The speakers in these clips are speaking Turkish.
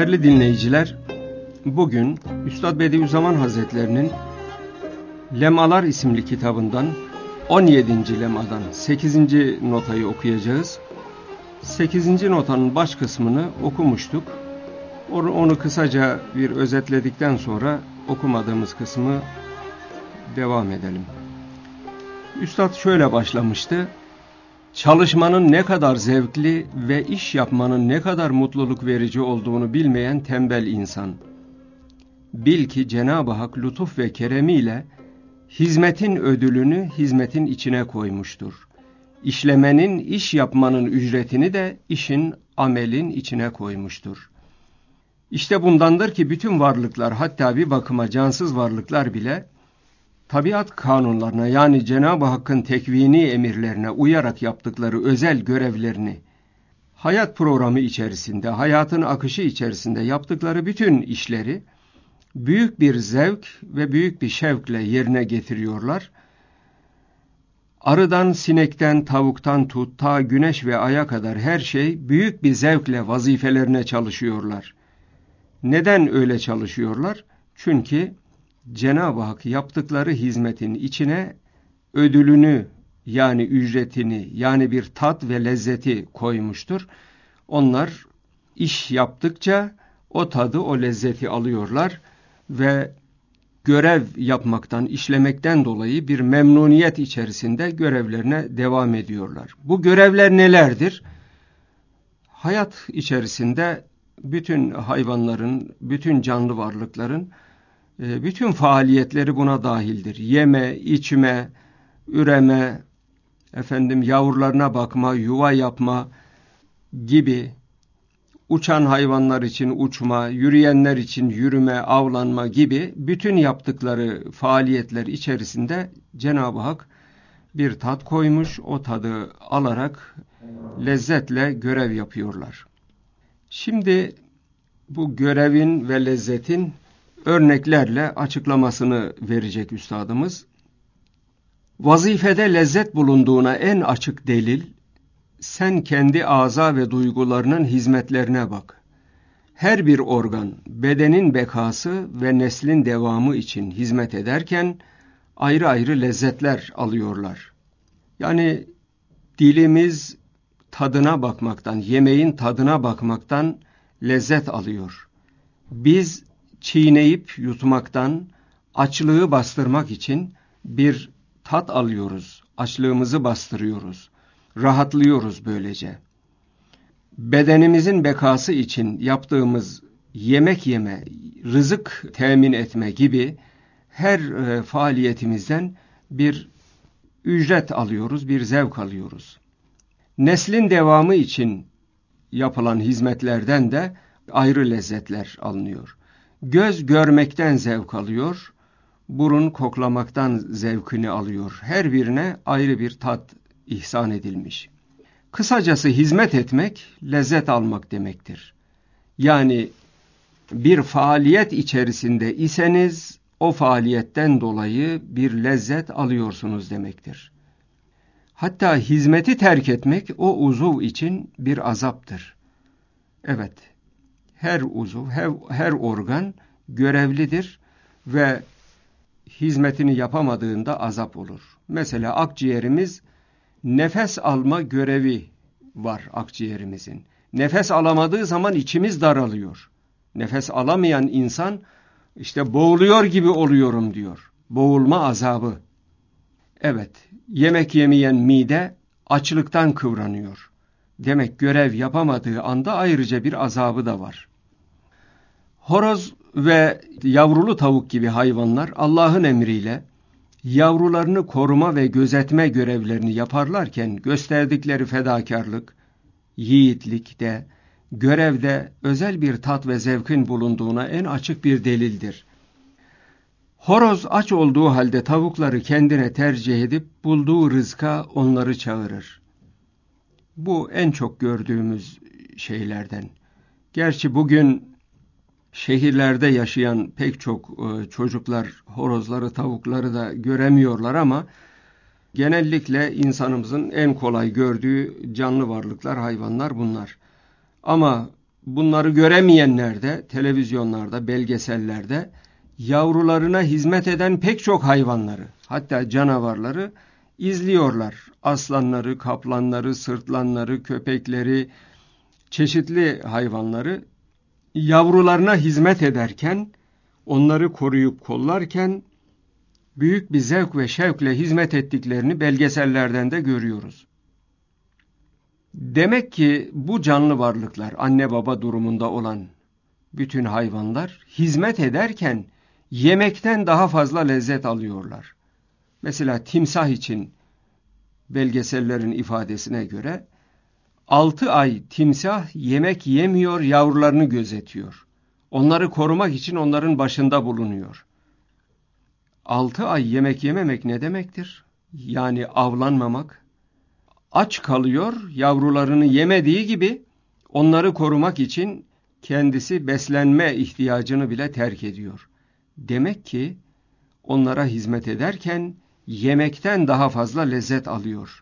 Değerli dinleyiciler, bugün Üstad Bediüzzaman Hazretlerinin Lemalar isimli kitabından 17. lemadan 8. notayı okuyacağız. 8. notanın baş kısmını okumuştuk. Onu kısaca bir özetledikten sonra okumadığımız kısmı devam edelim. Üstad şöyle başlamıştı. Çalışmanın ne kadar zevkli ve iş yapmanın ne kadar mutluluk verici olduğunu bilmeyen tembel insan. Bil ki Cenab-ı Hak lütuf ve keremiyle hizmetin ödülünü hizmetin içine koymuştur. İşlemenin, iş yapmanın ücretini de işin, amelin içine koymuştur. İşte bundandır ki bütün varlıklar, hatta bir bakıma cansız varlıklar bile tabiat kanunlarına, yani Cenab-ı Hakk'ın tekvini emirlerine uyarak yaptıkları özel görevlerini, hayat programı içerisinde, hayatın akışı içerisinde yaptıkları bütün işleri büyük bir zevk ve büyük bir şevkle yerine getiriyorlar. Arıdan, sinekten, tavuktan tut, ta güneş ve aya kadar her şey büyük bir zevkle vazifelerine çalışıyorlar. Neden öyle çalışıyorlar? Çünkü Cenab-ı Hak yaptıkları hizmetin içine ödülünü, yani ücretini, yani bir tat ve lezzeti koymuştur. Onlar iş yaptıkça o tadı, o lezzeti alıyorlar ve görev yapmaktan, işlemekten dolayı bir memnuniyet içerisinde görevlerine devam ediyorlar. Bu görevler nelerdir? Hayat içerisinde bütün hayvanların, bütün canlı varlıkların bütün faaliyetleri buna dahildir. Yeme, içme, üreme, yavrularına bakma, yuva yapma gibi, uçan hayvanlar için uçma, yürüyenler için yürüme, avlanma gibi bütün yaptıkları faaliyetler içerisinde Cenab-ı Hak bir tat koymuş, o tadı alarak lezzetle görev yapıyorlar. Şimdi bu görevin ve lezzetin örneklerle açıklamasını verecek üstadımız. Vazifede lezzet bulunduğuna en açık delil, sen kendi ağza ve duygularının hizmetlerine bak. Her bir organ, bedenin bekası ve neslin devamı için hizmet ederken ayrı ayrı lezzetler alıyorlar. Yani dilimiz tadına bakmaktan, yemeğin tadına bakmaktan lezzet alıyor. Biz çiğneyip yutmaktan, açlığı bastırmak için bir tat alıyoruz. Açlığımızı bastırıyoruz. Rahatlıyoruz böylece. Bedenimizin bekası için yaptığımız yemek yeme, rızık temin etme gibi her faaliyetimizden bir ücret alıyoruz, bir zevk alıyoruz. Neslin devamı için yapılan hizmetlerden de ayrı lezzetler alınıyor. Göz görmekten zevk alıyor, burun koklamaktan zevkini alıyor. Her birine ayrı bir tat ihsan edilmiş. Kısacası hizmet etmek, lezzet almak demektir. Yani bir faaliyet içerisinde iseniz, o faaliyetten dolayı bir lezzet alıyorsunuz demektir. Hatta hizmeti terk etmek o uzuv için bir azaptır. Evet, her uzuv, her organ görevlidir ve hizmetini yapamadığında azap olur. Mesela akciğerimiz, nefes alma görevi var akciğerimizin. Nefes alamadığı zaman içimiz daralıyor. Nefes alamayan insan işte boğuluyor gibi oluyorum diyor. Boğulma azabı. Evet, yemek yemeyen mide açlıktan kıvranıyor. Demek görev yapamadığı anda ayrıca bir azabı da var. Horoz ve yavrulu tavuk gibi hayvanlar Allah'ın emriyle yavrularını koruma ve gözetme görevlerini yaparlarken gösterdikleri fedakarlık, yiğitlik de görevde özel bir tat ve zevkin bulunduğuna en açık bir delildir. Horoz aç olduğu halde tavukları kendine tercih edip bulduğu rızka onları çağırır. Bu en çok gördüğümüz şeylerden. Gerçi bugün şehirlerde yaşayan pek çok çocuklar horozları, tavukları da göremiyorlar ama genellikle insanımızın en kolay gördüğü canlı varlıklar, hayvanlar bunlar. Ama bunları göremeyenler de televizyonlarda, belgesellerde yavrularına hizmet eden pek çok hayvanları, hatta canavarları izliyorlar. Aslanları, kaplanları, sırtlanları, köpekleri, çeşitli hayvanları yavrularına hizmet ederken, onları koruyup kollarken büyük bir zevk ve şevkle hizmet ettiklerini belgesellerden de görüyoruz. Demek ki bu canlı varlıklar, anne baba durumunda olan bütün hayvanlar hizmet ederken yemekten daha fazla lezzet alıyorlar. Mesela timsah için belgesellerin ifadesine göre 6 ay timsah yemek yemiyor, yavrularını gözetiyor. Onları korumak için onların başında bulunuyor. 6 ay yemek yememek ne demektir? Yani avlanmamak. Aç kalıyor, yavrularını yemediği gibi onları korumak için kendisi beslenme ihtiyacını bile terk ediyor. Demek ki onlara hizmet ederken yemekten daha fazla lezzet alıyor.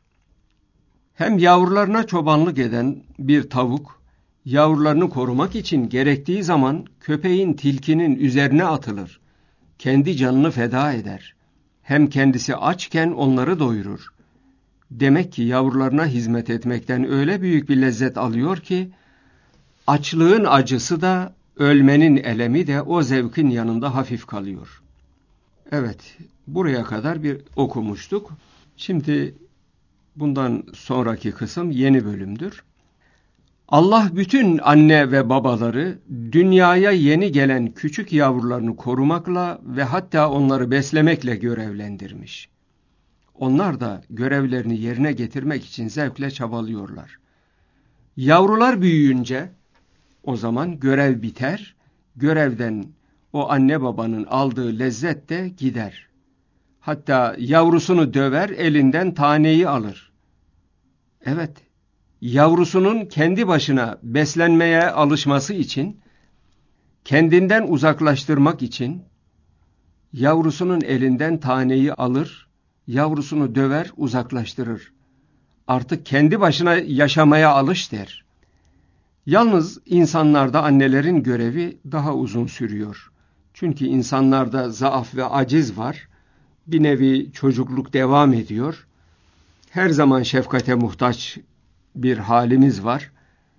Hem yavrularına çobanlık eden bir tavuk, yavrularını korumak için gerektiği zaman köpeğin, tilkinin üzerine atılır. Kendi canını feda eder. Hem kendisi açken onları doyurur. Demek ki yavrularına hizmet etmekten öyle büyük bir lezzet alıyor ki, açlığın acısı da, ölmenin elemi de o zevkin yanında hafif kalıyor. Evet, buraya kadar bir okumuştuk. Şimdi bundan sonraki kısım yeni bölümdür. Allah bütün anne ve babaları dünyaya yeni gelen küçük yavrularını korumakla ve hatta onları beslemekle görevlendirmiş. Onlar da görevlerini yerine getirmek için zevkle çabalıyorlar. Yavrular büyüyünce o zaman görev biter, görevden o anne babanın aldığı lezzet de gider. Hatta yavrusunu döver, elinden taneyi alır. Evet, yavrusunun kendi başına beslenmeye alışması için, kendinden uzaklaştırmak için yavrusunun elinden taneyi alır, yavrusunu döver, uzaklaştırır. Artık kendi başına yaşamaya alış der. Yalnız insanlarda annelerin görevi daha uzun sürüyor. Çünkü insanlarda zaaf ve aciz var. Bir nevi çocukluk devam ediyor. Her zaman şefkate muhtaç bir halimiz var.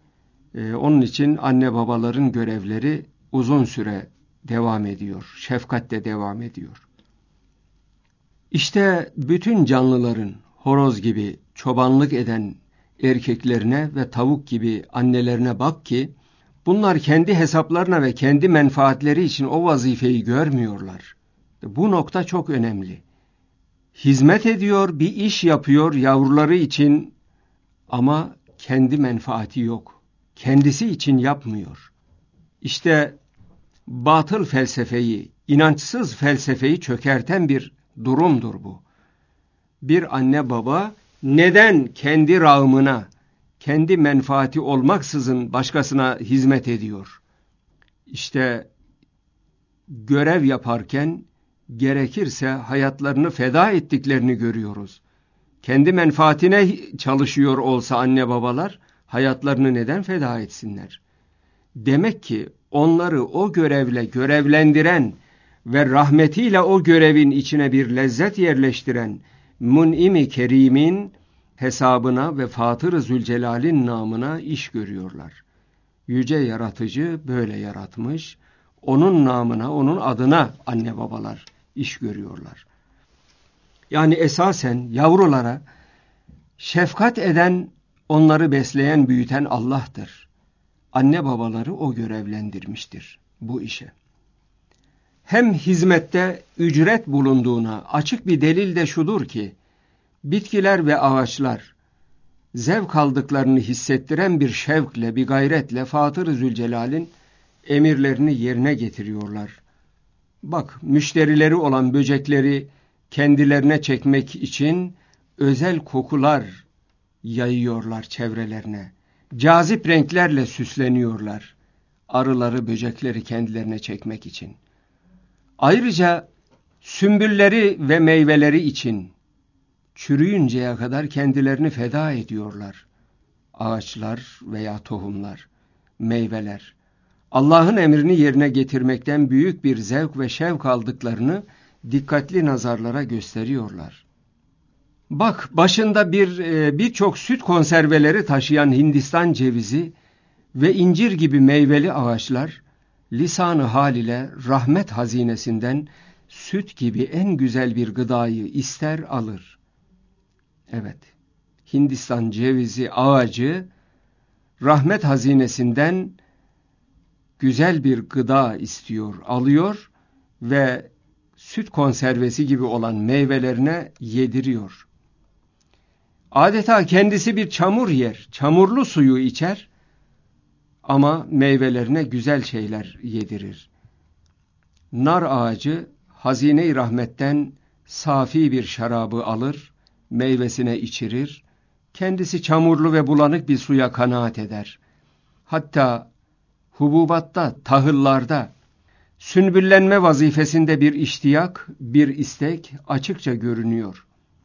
Onun için anne babaların görevleri uzun süre devam ediyor. Şefkat de devam ediyor. İşte bütün canlıların horoz gibi çobanlık eden erkeklerine ve tavuk gibi annelerine bak ki, bunlar kendi hesaplarına ve kendi menfaatleri için o vazifeyi görmüyorlar. Bu nokta çok önemli. Hizmet ediyor, bir iş yapıyor yavruları için ama kendi menfaati yok. Kendisi için yapmıyor. İşte batıl felsefeyi, inançsız felsefeyi çökerten bir durumdur bu. Bir anne baba neden kendi rağmına, kendi menfaati olmaksızın başkasına hizmet ediyor? İşte görev yaparken gerekirse hayatlarını feda ettiklerini görüyoruz. Kendi menfaatine çalışıyor olsa anne babalar, hayatlarını neden feda etsinler? Demek ki onları o görevle görevlendiren ve rahmetiyle o görevin içine bir lezzet yerleştiren Mun'im-i Kerim'in hesabına ve Fatır-ı Zülcelal'in namına iş görüyorlar. Yüce Yaratıcı böyle yaratmış, onun namına, onun adına anne babalar iş görüyorlar. Yani esasen yavrulara şefkat eden, onları besleyen, büyüten Allah'tır. Anne babaları o görevlendirmiştir bu işe. Hem hizmette ücret bulunduğuna açık bir delil de şudur ki, bitkiler ve ağaçlar zevk aldıklarını hissettiren bir şevkle, bir gayretle Fatır-ı Zülcelal'in emirlerini yerine getiriyorlar. Bak, müşterileri olan böcekleri kendilerine çekmek için özel kokular yayıyorlar çevrelerine. Cazip renklerle süsleniyorlar. Arıları, böcekleri kendilerine çekmek için. Ayrıca sümbülleri ve meyveleri için çürüyünceye kadar kendilerini feda ediyorlar. Ağaçlar veya tohumlar. meyveler. Allah'ın emrini yerine getirmekten büyük bir zevk ve şevk aldıklarını dikkatli nazarlara gösteriyorlar. Bak, başında birçok süt konserveleri taşıyan Hindistan cevizi ve incir gibi meyveli ağaçlar, lisanı hal ile rahmet hazinesinden süt gibi en güzel bir gıdayı ister alır. Evet, Hindistan cevizi ağacı rahmet hazinesinden güzel bir gıda istiyor, alıyor ve süt konservesi gibi olan meyvelerine yediriyor. Adeta kendisi bir çamur yer, çamurlu suyu içer ama meyvelerine güzel şeyler yedirir. Nar ağacı hazine-i rahmetten safi bir şarabı alır, meyvesine içirir, kendisi çamurlu ve bulanık bir suya kanaat eder. Hatta hububatta, tahıllarda, sünbüllenme vazifesinde bir iştiyak, bir istek açıkça görünüyor.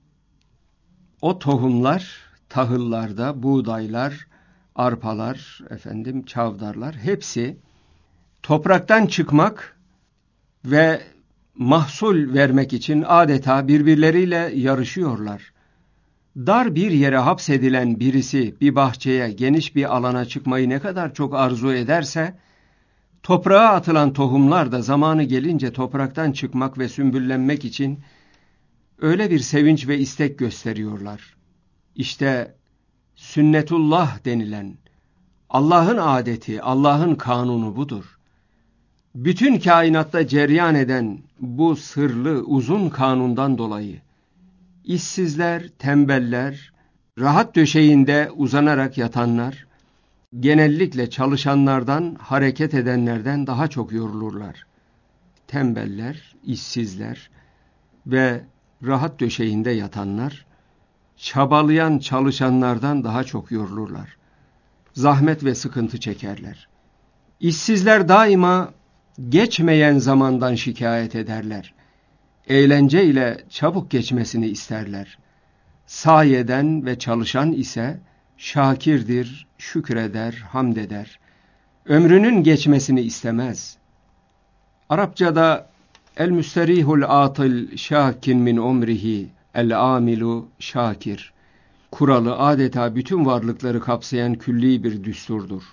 O tohumlar, tahıllarda, buğdaylar, arpalar, çavdarlar hepsi topraktan çıkmak ve mahsul vermek için adeta birbirleriyle yarışıyorlar. Dar bir yere hapsedilen birisi bir bahçeye, geniş bir alana çıkmayı ne kadar çok arzu ederse, toprağa atılan tohumlar da zamanı gelince topraktan çıkmak ve sümbüllenmek için öyle bir sevinç ve istek gösteriyorlar. İşte sünnetullah denilen, Allah'ın adeti, Allah'ın kanunu budur. Bütün kainatta cereyan eden bu sırlı, uzun kanundan dolayı işsizler, tembeller, rahat döşeğinde uzanarak yatanlar, genellikle çalışanlardan, hareket edenlerden daha çok yorulurlar. Tembeller, işsizler ve rahat döşeğinde yatanlar, çabalayan çalışanlardan daha çok yorulurlar. Zahmet ve sıkıntı çekerler. İşsizler daima geçmeyen zamandan şikayet ederler. Eğlence ile çabuk geçmesini isterler. Sahi eden ve çalışan ise şakirdir, şükreder, hamd eder. Ömrünün geçmesini istemez. Arapçada el-müsterihul atil şakin min umrihi el-amilu şakir kuralı adeta bütün varlıkları kapsayan külli bir düsturdur.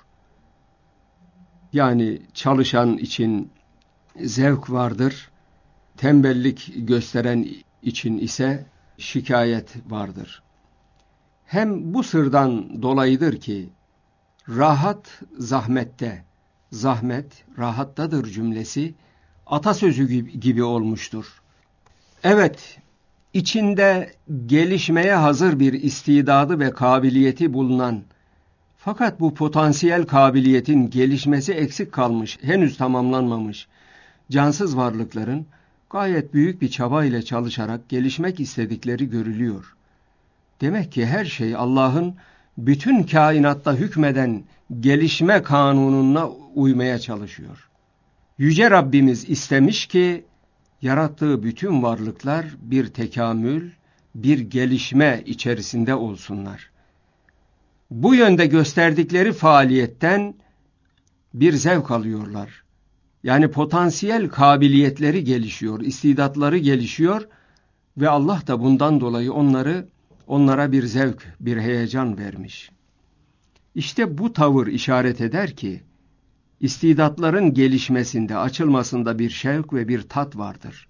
Yani çalışan için zevk vardır, tembellik gösteren için ise şikayet vardır. Hem bu sırdan dolayıdır ki rahat zahmette, zahmet rahattadır cümlesi atasözü gibi olmuştur. Evet, içinde gelişmeye hazır bir istidadı ve kabiliyeti bulunan, fakat bu potansiyel kabiliyetin gelişmesi eksik kalmış, henüz tamamlanmamış cansız varlıkların gayet büyük bir çaba ile çalışarak gelişmek istedikleri görülüyor. Demek ki her şey Allah'ın bütün kainatta hükmeden gelişme kanununa uymaya çalışıyor. Yüce Rabbimiz istemiş ki yarattığı bütün varlıklar bir tekamül, bir gelişme içerisinde olsunlar. Bu yönde gösterdikleri faaliyetten bir zevk alıyorlar. Yani potansiyel kabiliyetleri gelişiyor, istidatları gelişiyor ve Allah da bundan dolayı onlara bir zevk, bir heyecan vermiş. İşte bu tavır işaret eder ki istidatların gelişmesinde, açılmasında bir şevk ve bir tat vardır.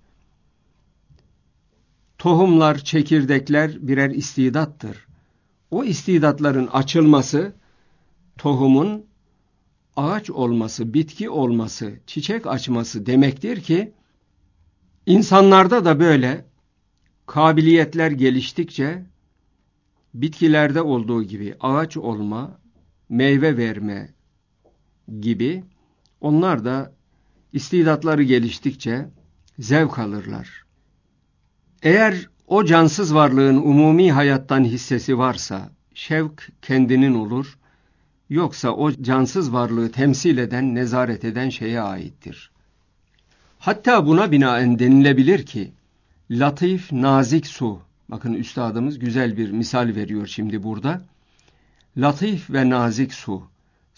Tohumlar, çekirdekler birer istidattır. O istidatların açılması, tohumun ağaç olması, bitki olması, çiçek açması demektir ki, insanlarda da böyle kabiliyetler geliştikçe, bitkilerde olduğu gibi ağaç olma, meyve verme gibi, onlar da istidatları geliştikçe zevk alırlar. Eğer o cansız varlığın umumi hayattan hissesi varsa, şevk kendinin olur, yoksa o cansız varlığı temsil eden, nezaret eden şeye aittir. Hatta buna binaen denilebilir ki, latif, nazik su, bakın üstadımız güzel bir misal veriyor şimdi burada. Latif ve nazik su,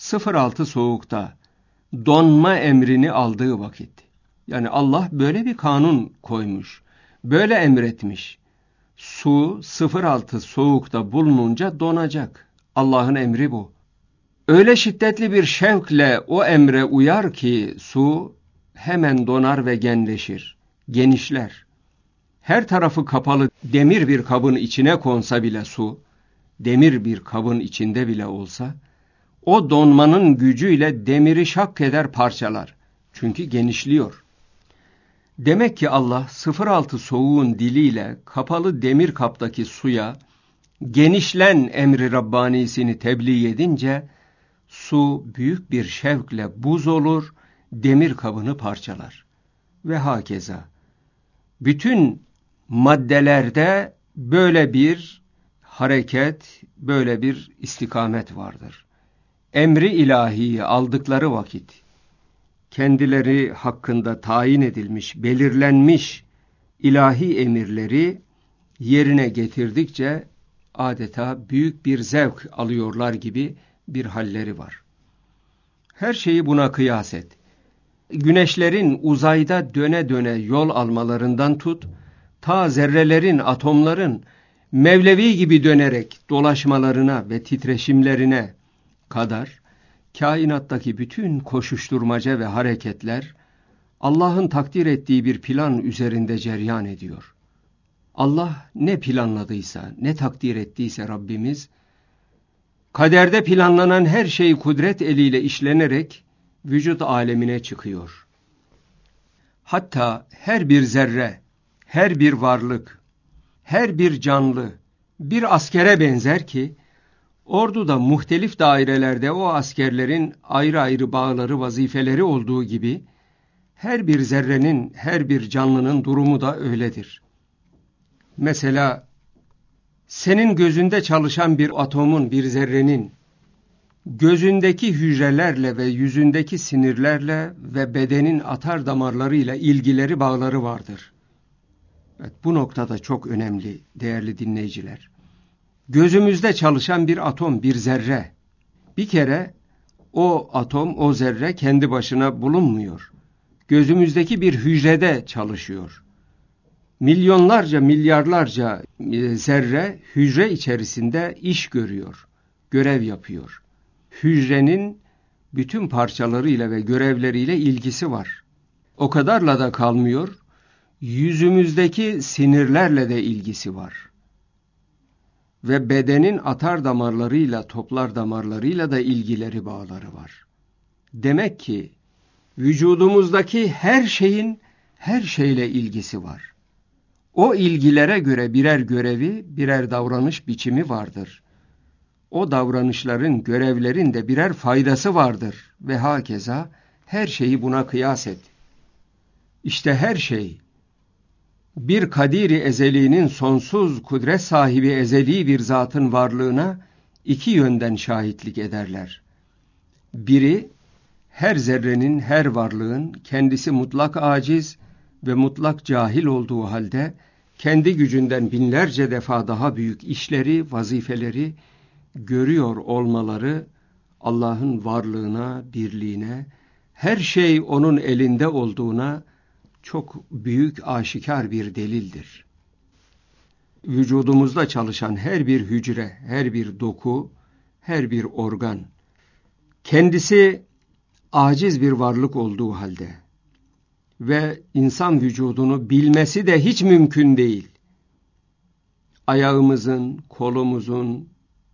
06 soğukta donma emrini aldığı vakit. Yani Allah böyle bir kanun koymuş. Böyle emretmiş. Su 06 soğukta bulununca donacak. Allah'ın emri bu. Öyle şiddetli bir şevkle o emre uyar ki su hemen donar ve genleşir, genişler. Her tarafı kapalı demir bir kabın içine konsa bile su, demir bir kabın içinde bile olsa, o donmanın gücüyle demiri şak eder, parçalar. Çünkü genişliyor. Demek ki Allah 06 soğuğun diliyle kapalı demir kaptaki suya genişlen emri Rabbanisini tebliğ edince su büyük bir şevkle buz olur, demir kabını parçalar. Ve hakeza. Bütün maddelerde böyle bir hareket, böyle bir istikamet vardır. Emri ilahiyi aldıkları vakit, kendileri hakkında tayin edilmiş, belirlenmiş ilahi emirleri yerine getirdikçe adeta büyük bir zevk alıyorlar gibi bir halleri var. Her şeyi buna kıyas et. Güneşlerin uzayda döne döne yol almalarından tut, ta zerrelerin, atomların Mevlevi gibi dönerek dolaşmalarına ve titreşimlerine kadar, kainattaki bütün koşuşturmaca ve hareketler Allah'ın takdir ettiği bir plan üzerinde cereyan ediyor. Allah ne planladıysa, ne takdir ettiyse Rabbimiz, kaderde planlanan her şey kudret eliyle işlenerek vücut alemine çıkıyor. Hatta her bir zerre, her bir varlık, her bir canlı bir askere benzer ki, orduda muhtelif dairelerde o askerlerin ayrı ayrı bağları, vazifeleri olduğu gibi, her bir zerrenin, her bir canlının durumu da öyledir. Mesela, senin gözünde çalışan bir atomun, bir zerrenin, gözündeki hücrelerle ve yüzündeki sinirlerle ve bedenin atar damarlarıyla ilgileri, bağları vardır. Evet, bu noktada çok önemli değerli dinleyiciler. Gözümüzde çalışan bir atom, bir zerre. Bir kere o atom, o zerre kendi başına bulunmuyor. Gözümüzdeki bir hücrede çalışıyor. Milyonlarca, milyarlarca zerre hücre içerisinde iş görüyor, görev yapıyor. Hücrenin bütün parçalarıyla ve görevleriyle ilgisi var. O kadarla da kalmıyor, yüzümüzdeki sinirlerle de ilgisi var. Ve bedenin atar damarlarıyla, toplar damarlarıyla da ilgileri, bağları var. Demek ki vücudumuzdaki her şeyin her şeyle ilgisi var. O ilgilere göre birer görevi, birer davranış biçimi vardır. O davranışların, görevlerin de birer faydası vardır ve hakeza her şeyi buna kıyas et. İşte her şey, bir kadiri ezeliğinin sonsuz kudret sahibi ezeli bir zatın varlığına iki yönden şahitlik ederler. Biri, her zerrenin, her varlığın kendisi mutlak aciz ve mutlak cahil olduğu halde, kendi gücünden binlerce defa daha büyük işleri, vazifeleri görüyor olmaları, Allah'ın varlığına, birliğine, her şey onun elinde olduğuna çok büyük, aşikar bir delildir. Vücudumuzda çalışan her bir hücre, her bir doku, her bir organ, kendisi aciz bir varlık olduğu halde ve insan vücudunu bilmesi de hiç mümkün değil. Ayağımızın, kolumuzun,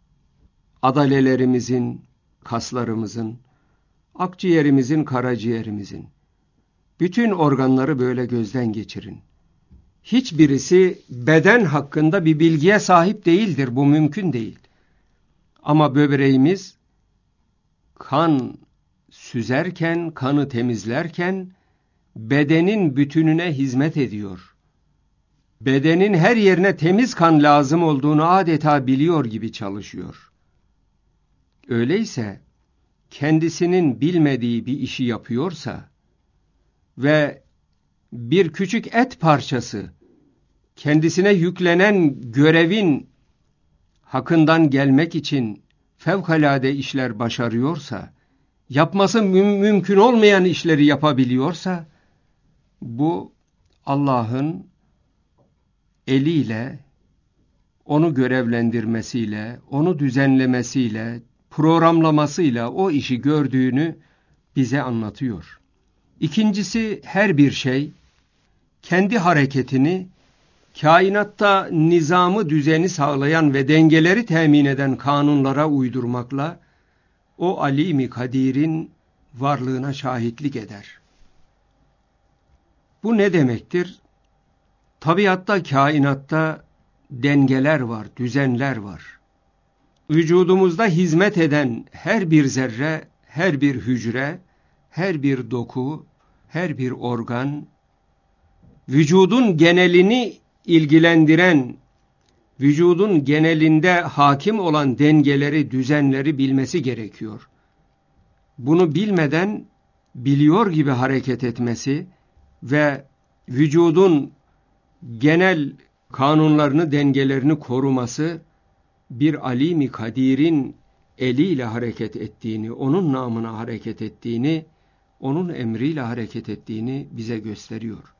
adalelerimizin, kaslarımızın, akciğerimizin, karaciğerimizin, bütün organları böyle gözden geçirin. Hiçbirisi beden hakkında bir bilgiye sahip değildir. Bu mümkün değil. Ama böbreğimiz kan süzerken, kanı temizlerken bedenin bütününe hizmet ediyor. Bedenin her yerine temiz kan lazım olduğunu adeta biliyor gibi çalışıyor. Öyleyse kendisinin bilmediği bir işi yapıyorsa ve bir küçük et parçası kendisine yüklenen görevin hakkından gelmek için fevkalade işler başarıyorsa, yapması mümkün olmayan işleri yapabiliyorsa, bu Allah'ın eliyle, onu görevlendirmesiyle, onu düzenlemesiyle, programlamasıyla o işi gördüğünü bize anlatıyor. İkincisi, her bir şey kendi hareketini kainatta nizamı, düzeni sağlayan ve dengeleri temin eden kanunlara uydurmakla o alim-i kadir'in varlığına şahitlik eder. Bu ne demektir? Tabiatta, kainatta dengeler var, düzenler var. Vücudumuzda hizmet eden her bir zerre, her bir hücre, her bir doku, her bir organ, vücudun genelini ilgilendiren, vücudun genelinde hakim olan dengeleri, düzenleri bilmesi gerekiyor. Bunu bilmeden biliyor gibi hareket etmesi ve vücudun genel kanunlarını, dengelerini koruması, bir alim-i kadir'in eliyle hareket ettiğini, onun namına hareket ettiğini, onun emriyle hareket ettiğini bize gösteriyor.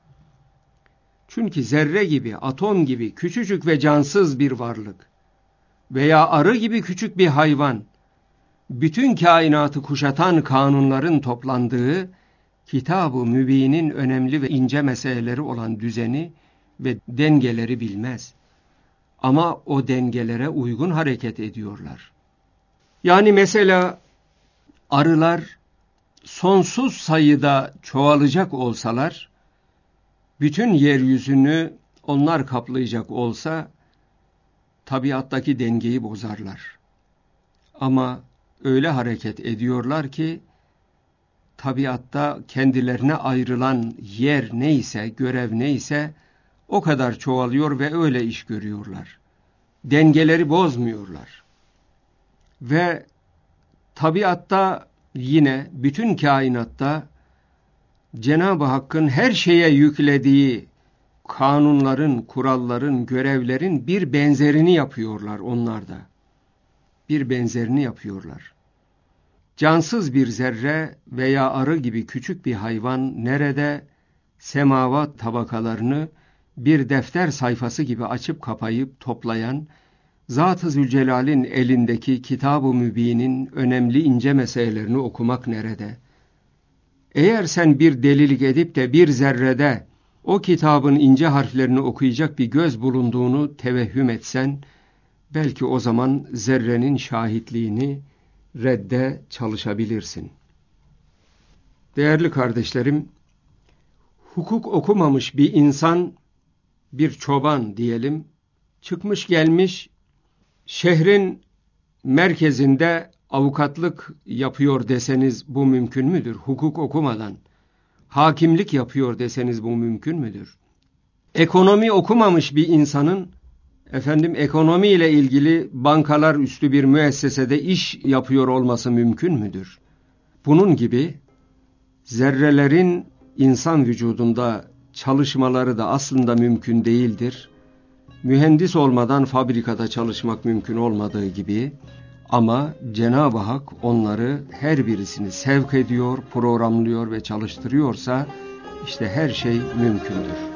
Çünkü zerre gibi, atom gibi küçücük ve cansız bir varlık veya arı gibi küçük bir hayvan, bütün kainatı kuşatan kanunların toplandığı Kitab-ı Mübin'in önemli ve ince meseleleri olan düzeni ve dengeleri bilmez. Ama o dengelere uygun hareket ediyorlar. Yani mesela arılar sonsuz sayıda çoğalacak olsalar, bütün yeryüzünü onlar kaplayacak olsa, tabiattaki dengeyi bozarlar. Ama öyle hareket ediyorlar ki, tabiatta kendilerine ayrılan yer neyse, görev neyse, o kadar çoğalıyor ve öyle iş görüyorlar. Dengeleri bozmuyorlar. Ve tabiatta yine bütün kainatta Cenab-ı Hakk'ın her şeye yüklediği kanunların, kuralların, görevlerin bir benzerini yapıyorlar onlar da. Bir benzerini yapıyorlar. Cansız bir zerre veya arı gibi küçük bir hayvan nerede semavat tabakalarını bir defter sayfası gibi açıp kapayıp toplayan, Zat-ı Zülcelal'in elindeki Kitab-ı Mübin'in önemli ince meselelerini okumak nerede? Eğer sen bir delilik edip de bir zerrede o kitabın ince harflerini okuyacak bir göz bulunduğunu tevehhüm etsen, belki o zaman zerrenin şahitliğini redde çalışabilirsin. Değerli kardeşlerim, hukuk okumamış bir insan, bir çoban diyelim, çıkmış gelmiş, şehrin merkezinde avukatlık yapıyor deseniz bu mümkün müdür? Hukuk okumadan hakimlik yapıyor deseniz bu mümkün müdür? Ekonomi okumamış bir insanın ekonomiyle ilgili bankalar üstü bir müessesede iş yapıyor olması mümkün müdür? Bunun gibi zerrelerin insan vücudunda çalışmaları da aslında mümkün değildir. Mühendis olmadan fabrikada çalışmak mümkün olmadığı gibi, ama Cenab-ı Hak onları her birisini sevk ediyor, programlıyor ve çalıştırıyorsa işte her şey mümkündür.